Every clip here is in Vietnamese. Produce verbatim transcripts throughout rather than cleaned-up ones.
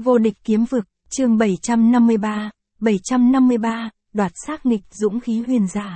Vô địch kiếm vực, chương bảy trăm năm mươi ba, bảy trăm năm mươi ba, đoạt xác nghịch dũng khí huyền giả.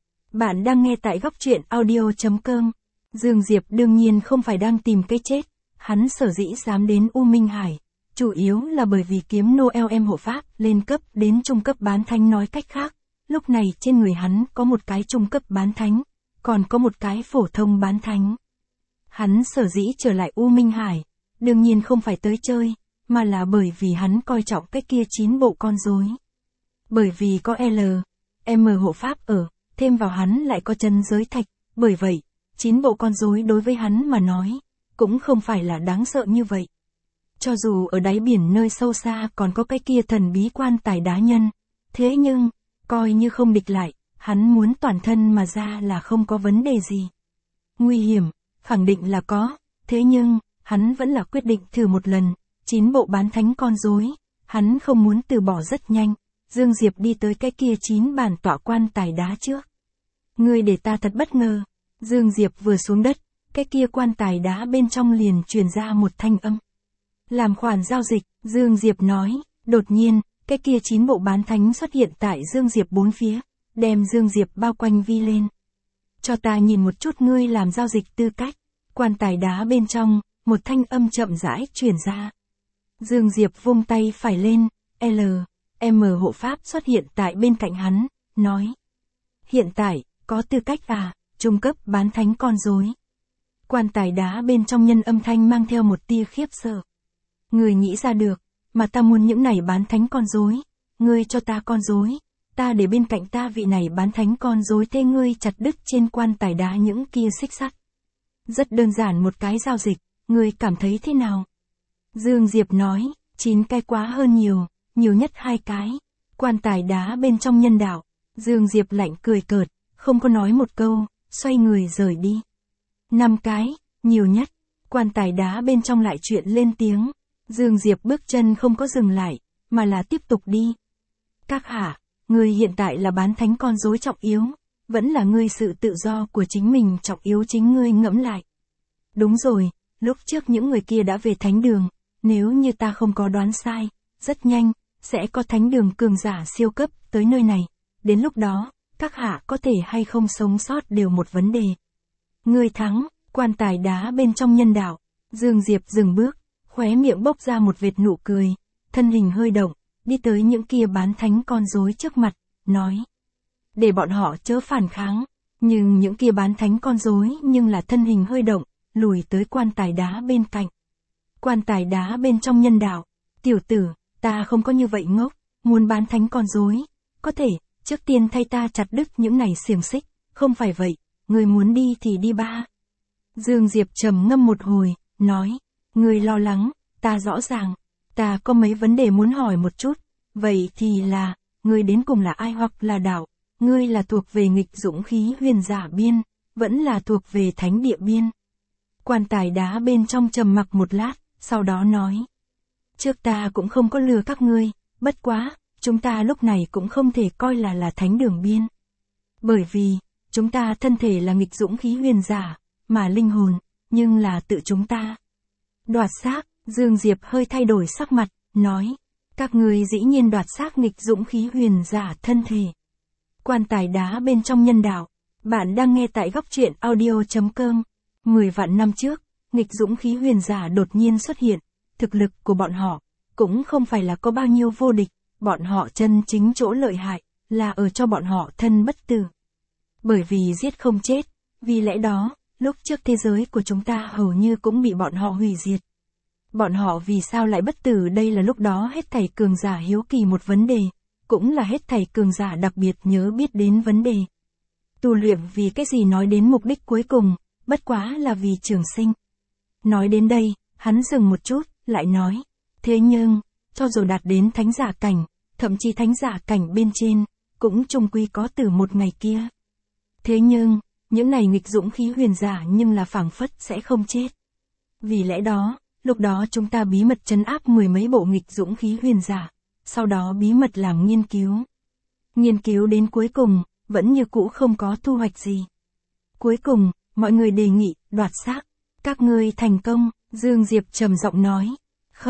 Bạn đang nghe tại góc truyện audio.com. Dương Diệp đương nhiên không phải đang tìm cái chết, hắn sở dĩ dám đến U Minh Hải, chủ yếu là bởi vì kiếm Noel em hộ pháp lên cấp đến trung cấp bán thánh, nói cách khác, lúc này trên người hắn có một cái trung cấp bán thánh, còn có một cái phổ thông bán thánh. Hắn sở dĩ trở lại U Minh Hải, đương nhiên không phải tới chơi, mà là bởi vì hắn coi trọng cái kia chín bộ con rối. Bởi vì có L, M hộ pháp ở, thêm vào hắn lại có chân giới thạch, bởi vậy, chín bộ con rối đối với hắn mà nói, cũng không phải là đáng sợ như vậy. Cho dù ở đáy biển nơi sâu xa còn có cái kia thần bí quan tài đá nhân, thế nhưng, coi như không địch lại, hắn muốn toàn thân mà ra là không có vấn đề gì. Nguy hiểm, khẳng định là có, thế nhưng, hắn vẫn là quyết định thử một lần. Chín bộ bán thánh con rối, hắn không muốn từ bỏ rất nhanh. Dương Diệp đi tới cái kia chín bàn tọa quan tài đá trước. Ngươi để ta thật bất ngờ. Dương Diệp vừa xuống đất, cái kia quan tài đá bên trong liền truyền ra một thanh âm. Làm khoản giao dịch, Dương Diệp nói, đột nhiên, cái kia chín bộ bán thánh xuất hiện tại Dương Diệp bốn phía, đem Dương Diệp bao quanh vi lên. Cho ta nhìn một chút ngươi làm giao dịch tư cách. Quan tài đá bên trong, một thanh âm chậm rãi truyền ra. Dương Diệp vung tay phải lên, L, M hộ pháp xuất hiện tại bên cạnh hắn, nói. Hiện tại, có tư cách à, trung cấp bán thánh con rối. Quan tài đá bên trong nhân âm thanh mang theo một tia khiếp sợ. Người nghĩ ra được, mà ta muốn những này bán thánh con rối, ngươi cho ta con rối, ta để bên cạnh ta vị này bán thánh con rối thế ngươi chặt đứt trên quan tài đá những kia xích sắt. Rất đơn giản một cái giao dịch, ngươi cảm thấy thế nào? Dương Diệp nói, chín cái quá hơn nhiều, nhiều nhất hai cái. Quan tài đá bên trong nhân đạo, Dương Diệp lạnh cười cợt, không có nói một câu, xoay người rời đi. Năm cái, nhiều nhất. Quan tài đá bên trong lại chuyện lên tiếng. Dương Diệp bước chân không có dừng lại, mà là tiếp tục đi. Các hạ, ngươi hiện tại là bán thánh con rối trọng yếu, vẫn là ngươi sự tự do của chính mình trọng yếu, chính ngươi ngẫm lại. Đúng rồi, lúc trước những người kia đã về thánh đường. Nếu như ta không có đoán sai, rất nhanh, sẽ có thánh đường cường giả siêu cấp tới nơi này. Đến lúc đó, các hạ có thể hay không sống sót đều một vấn đề. Ngươi thắng, quan tài đá bên trong nhân đạo. Dương Diệp dừng bước, khóe miệng bốc ra một vệt nụ cười, thân hình hơi động, đi tới những kia bán thánh con rối trước mặt, nói. Để bọn họ chớ phản kháng, nhưng những kia bán thánh con rối nhưng là thân hình hơi động, lùi tới quan tài đá bên cạnh. Quan tài đá bên trong nhân đạo, tiểu tử, ta không có như vậy ngốc, muốn bán thánh con rối, có thể, trước tiên thay ta chặt đứt những này xiềng xích, không phải vậy, người muốn đi thì đi ba. Dương Diệp trầm ngâm một hồi, nói, người lo lắng, ta rõ ràng, ta có mấy vấn đề muốn hỏi một chút, vậy thì là, người đến cùng là ai hoặc là đạo, ngươi là thuộc về nghịch dũng khí huyền giả biên, vẫn là thuộc về thánh địa biên. Quan tài đá bên trong trầm mặc một lát, sau đó nói. Trước ta cũng không có lừa các ngươi, bất quá, chúng ta lúc này cũng không thể coi là là thánh đường biên. Bởi vì, chúng ta thân thể là nghịch dũng khí huyền giả, mà linh hồn, nhưng là tự chúng ta. Đoạt xác, Dương Diệp hơi thay đổi sắc mặt, nói. Các ngươi dĩ nhiên đoạt xác nghịch dũng khí huyền giả thân thể. Quan tài đá bên trong nhân đạo, bạn đang nghe tại góc truyện audio.com. Mười vạn năm trước, nghịch dũng khí huyền giả đột nhiên xuất hiện, thực lực của bọn họ, cũng không phải là có bao nhiêu vô địch, bọn họ chân chính chỗ lợi hại, là ở cho bọn họ thân bất tử. Bởi vì giết không chết, vì lẽ đó, lúc trước thế giới của chúng ta hầu như cũng bị bọn họ hủy diệt. Bọn họ vì sao lại bất tử, đây là lúc đó hết thảy cường giả hiếu kỳ một vấn đề, cũng là hết thảy cường giả đặc biệt nhớ biết đến vấn đề. Tu luyện vì cái gì, nói đến mục đích cuối cùng, bất quá là vì trường sinh. Nói đến đây, hắn dừng một chút, lại nói. Thế nhưng, cho dù đạt đến thánh giả cảnh, thậm chí thánh giả cảnh bên trên, cũng chung quy có từ một ngày kia. Thế nhưng, những này nghịch dũng khí huyền giả nhưng là phảng phất sẽ không chết. Vì lẽ đó, lúc đó chúng ta bí mật trấn áp mười mấy bộ nghịch dũng khí huyền giả, sau đó bí mật làm nghiên cứu. Nghiên cứu đến cuối cùng, vẫn như cũ không có thu hoạch gì. Cuối cùng, mọi người đề nghị, đoạt xác. Các ngươi thành công, Dương Diệp trầm giọng nói. Không,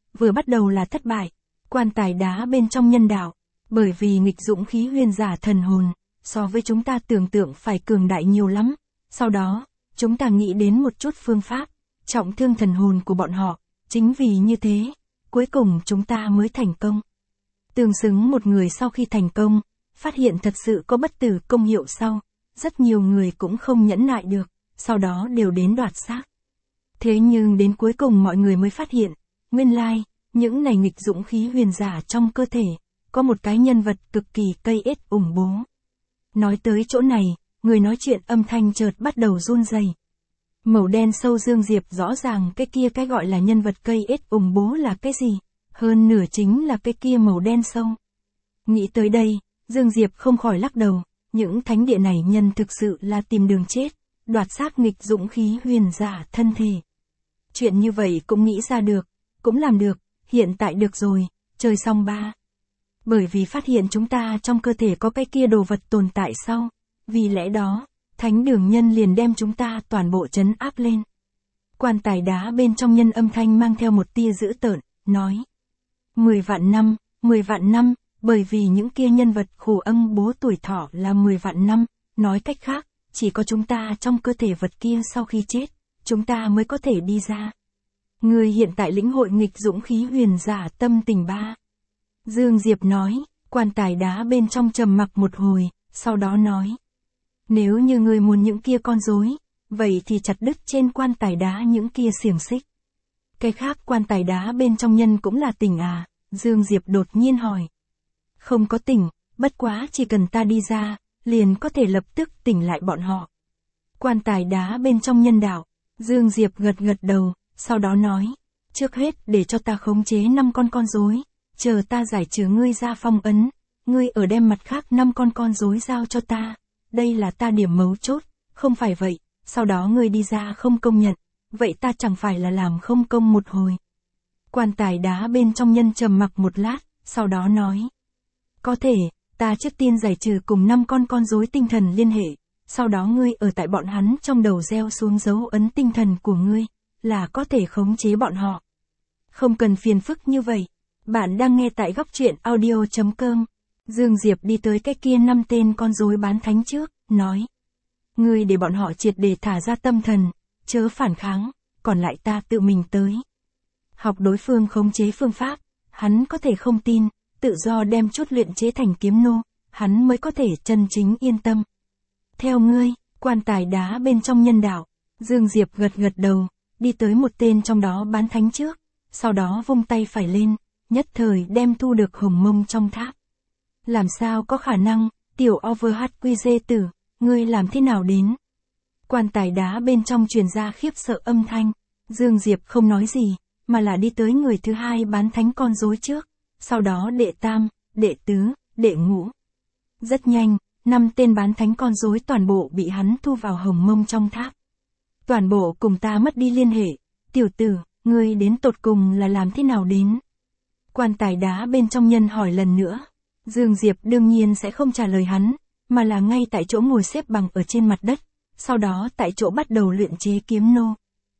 vừa bắt đầu là thất bại. Quan tài đá bên trong nhân đạo, bởi vì nghịch dũng khí huyền giả thần hồn, so với chúng ta tưởng tượng phải cường đại nhiều lắm. Sau đó, chúng ta nghĩ đến một chút phương pháp, trọng thương thần hồn của bọn họ, chính vì như thế, cuối cùng chúng ta mới thành công. Tương xứng một người sau khi thành công, phát hiện thật sự có bất tử công hiệu sau, rất nhiều người cũng không nhẫn nại được, sau đó đều đến đoạt xác. Thế nhưng đến cuối cùng mọi người mới phát hiện, nguyên lai, những này nghịch dũng khí huyền giả trong cơ thể, có một cái nhân vật cực kỳ cây ết ủng bố. Nói tới chỗ này, người nói chuyện âm thanh chợt bắt đầu run rẩy. Màu đen sâu Dương Diệp rõ ràng cái kia cái gọi là nhân vật cây ết ủng bố là cái gì, hơn nửa chính là cái kia màu đen sâu. Nghĩ tới đây, Dương Diệp không khỏi lắc đầu, những thánh địa này nhân thực sự là tìm đường chết, đoạt xác nghịch dũng khí huyền giả thân thể. Chuyện như vậy cũng nghĩ ra được, cũng làm được, hiện tại được rồi, chơi xong ba. Bởi vì phát hiện chúng ta trong cơ thể có cái kia đồ vật tồn tại sau, vì lẽ đó, thánh đường nhân liền đem chúng ta toàn bộ trấn áp lên. Quan tài đá bên trong nhân âm thanh mang theo một tia dữ tợn, nói. Mười vạn năm, mười vạn năm, bởi vì những kia nhân vật khổ âm bố tuổi thọ là mười vạn năm, nói cách khác, chỉ có chúng ta trong cơ thể vật kia sau khi chết, chúng ta mới có thể đi ra. Người hiện tại lĩnh hội nghịch dũng khí huyền giả tâm tình ba. Dương Diệp nói, quan tài đá bên trong trầm mặc một hồi, sau đó nói. Nếu như ngươi muốn những kia con rối, vậy thì chặt đứt trên quan tài đá những kia xiềng xích. Cái khác quan tài đá bên trong nhân cũng là tỉnh à, Dương Diệp đột nhiên hỏi. Không có tỉnh, bất quá chỉ cần ta đi ra, liền có thể lập tức tỉnh lại bọn họ. Quan tài đá bên trong nhân đạo, Dương Diệp gật gật đầu, sau đó nói. Trước hết để cho ta khống chế năm con con rối, chờ ta giải trừ ngươi ra phong ấn, ngươi ở đem mặt khác năm con con rối giao cho ta. Đây là ta điểm mấu chốt, không phải vậy, sau đó ngươi đi ra không công nhận, vậy ta chẳng phải là làm không công một hồi. Quan tài đá bên trong nhân trầm mặc một lát, sau đó nói. Có thể, ta trước tiên giải trừ cùng năm con con rối tinh thần liên hệ, sau đó ngươi ở tại bọn hắn trong đầu gieo xuống dấu ấn tinh thần của ngươi, là có thể khống chế bọn họ. Không cần phiền phức như vậy, bạn đang nghe tại góc truyện audio chấm com. Dương Diệp đi tới cái kia năm tên con rối bán thánh trước, nói. Ngươi để bọn họ triệt để thả ra tâm thần, chớ phản kháng, còn lại ta tự mình tới. Học đối phương khống chế phương pháp, hắn có thể không tin, tự do đem chút luyện chế thành kiếm nô, hắn mới có thể chân chính yên tâm. Theo ngươi, quan tài đá bên trong nhân đạo, Dương Diệp gật gật đầu, đi tới một tên trong đó bán thánh trước, sau đó vung tay phải lên, nhất thời đem thu được hồng mông trong tháp. Làm sao có khả năng, tiểu Overhq tử, ngươi làm thế nào đến? Quan tài đá bên trong truyền ra khiếp sợ âm thanh, Dương Diệp không nói gì, mà là đi tới người thứ hai bán thánh con rối trước, sau đó đệ tam, đệ tứ, đệ ngũ. Rất nhanh, năm tên bán thánh con rối toàn bộ bị hắn thu vào hồng mông trong tháp. Toàn bộ cùng ta mất đi liên hệ, tiểu tử, ngươi đến tột cùng là làm thế nào đến? Quan tài đá bên trong nhân hỏi lần nữa. Dương Diệp đương nhiên sẽ không trả lời hắn, mà là ngay tại chỗ ngồi xếp bằng ở trên mặt đất, sau đó tại chỗ bắt đầu luyện chế kiếm nô.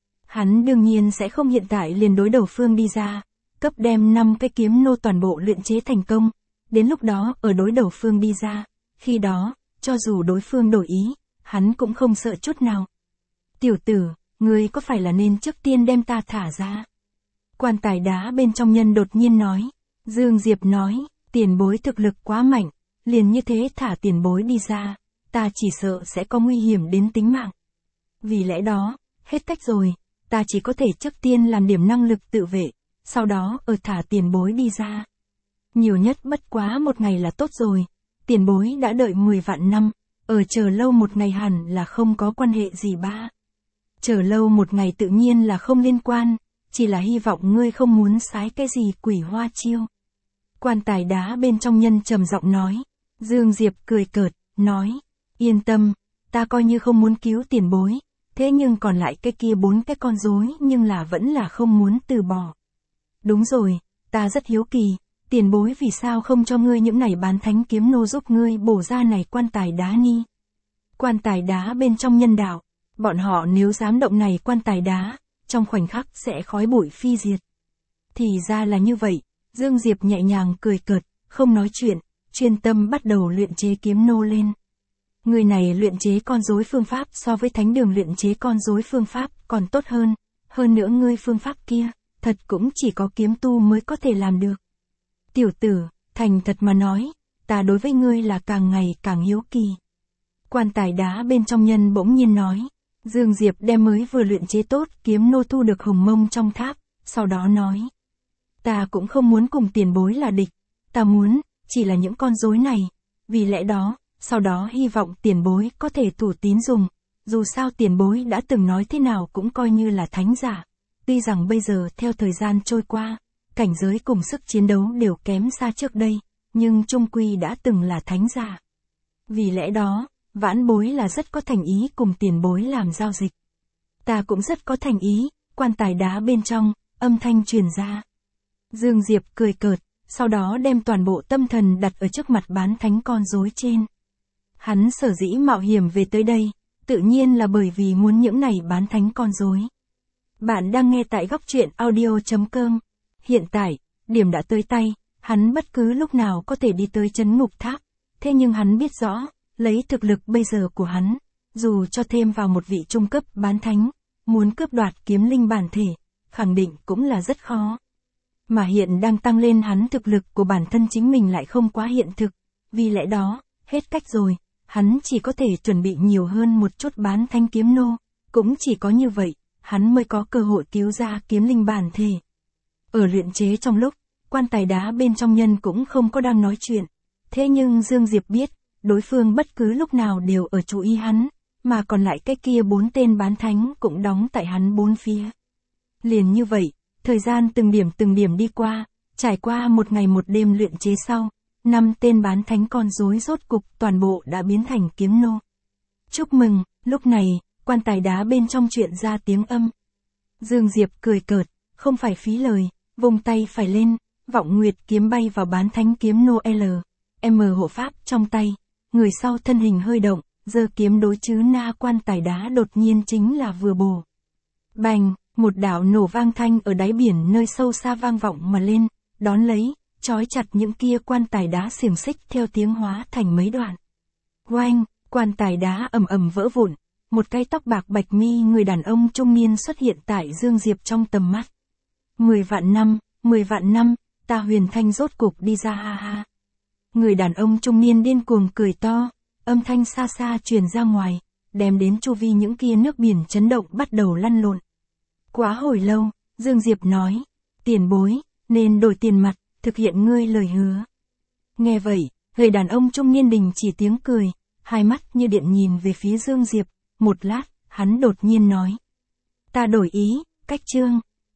Hắn đương nhiên sẽ không hiện tại liền đối đầu phương đi ra, cấp đem năm cái kiếm nô toàn bộ luyện chế thành công, đến lúc đó ở đối đầu phương đi ra, khi đó, cho dù đối phương đổi ý, hắn cũng không sợ chút nào. Tiểu tử, ngươi có phải là nên trước tiên đem ta thả ra? Quan tài đá bên trong nhân đột nhiên nói. Dương Diệp nói, tiền bối thực lực quá mạnh, liền như thế thả tiền bối đi ra, ta chỉ sợ sẽ có nguy hiểm đến tính mạng. Vì lẽ đó, hết cách rồi, ta chỉ có thể trước tiên làm điểm năng lực tự vệ, sau đó ở thả tiền bối đi ra. Nhiều nhất bất quá một ngày là tốt rồi, tiền bối đã đợi mười vạn năm, ở chờ lâu một ngày hẳn là không có quan hệ gì ba. Chờ lâu một ngày tự nhiên là không liên quan, chỉ là hy vọng ngươi không muốn sái cái gì quỷ hoa chiêu. Quan tài đá bên trong nhân trầm giọng nói. Dương Diệp cười cợt, nói, yên tâm, ta coi như không muốn cứu tiền bối, thế nhưng còn lại cái kia bốn cái con rối nhưng là vẫn là không muốn từ bỏ. Đúng rồi, ta rất hiếu kỳ, tiền bối vì sao không cho ngươi những này bán thánh kiếm nô giúp ngươi bổ ra này quan tài đá ni. Quan tài đá bên trong nhân đạo, bọn họ nếu dám động này quan tài đá, trong khoảnh khắc sẽ khói bụi phi diệt. Thì ra là như vậy, Dương Diệp nhẹ nhàng cười cợt, không nói chuyện, chuyên tâm bắt đầu luyện chế kiếm nô lên. Người này luyện chế con rối phương pháp so với thánh đường luyện chế con rối phương pháp còn tốt hơn, hơn nữa ngươi phương pháp kia, thật cũng chỉ có kiếm tu mới có thể làm được. Tiểu tử, thành thật mà nói, ta đối với ngươi là càng ngày càng hiếu kỳ. Quan tài đá bên trong nhân bỗng nhiên nói. Dương Diệp đem mới vừa luyện chế tốt kiếm nô thu được hồng mông trong tháp, sau đó nói. Ta cũng không muốn cùng tiền bối là địch, ta muốn, chỉ là những con rối này, vì lẽ đó, sau đó hy vọng tiền bối có thể thủ tín dùng, dù sao tiền bối đã từng nói thế nào cũng coi như là thánh giả. Tuy rằng bây giờ theo thời gian trôi qua, cảnh giới cùng sức chiến đấu đều kém xa trước đây, nhưng chung quy đã từng là thánh giả. Vì lẽ đó, vãn bối là rất có thành ý cùng tiền bối làm giao dịch. Ta cũng rất có thành ý, quan tài đá bên trong, âm thanh truyền ra. Dương Diệp cười cợt, sau đó đem toàn bộ tâm thần đặt ở trước mặt bán thánh con rối trên. Hắn sở dĩ mạo hiểm về tới đây, tự nhiên là bởi vì muốn những này bán thánh con rối. Bạn đang nghe tại góc truyện audio chấm com. Hiện tại, điểm đã tới tay, hắn bất cứ lúc nào có thể đi tới trấn ngục tháp. Thế nhưng hắn biết rõ, lấy thực lực bây giờ của hắn, dù cho thêm vào một vị trung cấp bán thánh, muốn cướp đoạt kiếm linh bản thể, khẳng định cũng là rất khó. Mà hiện đang tăng lên hắn thực lực của bản thân chính mình lại không quá hiện thực, vì lẽ đó, hết cách rồi, hắn chỉ có thể chuẩn bị nhiều hơn một chút bán thánh kiếm nô, cũng chỉ có như vậy, hắn mới có cơ hội cứu ra kiếm linh bản thể. Ở luyện chế trong lúc, quan tài đá bên trong nhân cũng không có đang nói chuyện, thế nhưng Dương Diệp biết, đối phương bất cứ lúc nào đều ở chú ý hắn, mà còn lại cái kia bốn tên bán thánh cũng đóng tại hắn bốn phía. Liền như vậy, thời gian từng điểm từng điểm đi qua, trải qua một ngày một đêm luyện chế sau, năm tên bán thánh con rối rốt cục toàn bộ đã biến thành kiếm nô. Chúc mừng, lúc này, quan tài đá bên trong chuyện ra tiếng âm. Dương Diệp cười cợt, không phải phí lời, vùng tay phải lên, vọng nguyệt kiếm bay vào bán thánh kiếm nô L, M hộ pháp trong tay, người sau thân hình hơi động, giơ kiếm đối chứ na quan tài đá đột nhiên chính là vừa bổ. Bành, một đạo nổ vang thanh ở đáy biển nơi sâu xa vang vọng mà lên, đón lấy, trói chặt những kia quan tài đá xiềng xích theo tiếng hóa thành mấy đoạn. Oanh, quan tài đá ầm ầm vỡ vụn, một cái tóc bạc bạch mi người đàn ông trung niên xuất hiện tại Dương Diệp trong tầm mắt. Mười vạn năm, mười vạn năm, ta Huyền Thanh rốt cục đi ra ha ha. Người đàn ông trung niên điên cuồng cười to, âm thanh xa xa truyền ra ngoài, đem đến chu vi những kia nước biển chấn động bắt đầu lăn lộn. Quá hồi lâu, Dương Diệp nói, tiền bối, nên đổi tiền mặt, thực hiện ngươi lời hứa. Nghe vậy, người đàn ông trung niên đình chỉ tiếng cười, hai mắt như điện nhìn về phía Dương Diệp, một lát, hắn đột nhiên nói. Ta đổi ý, cách chương.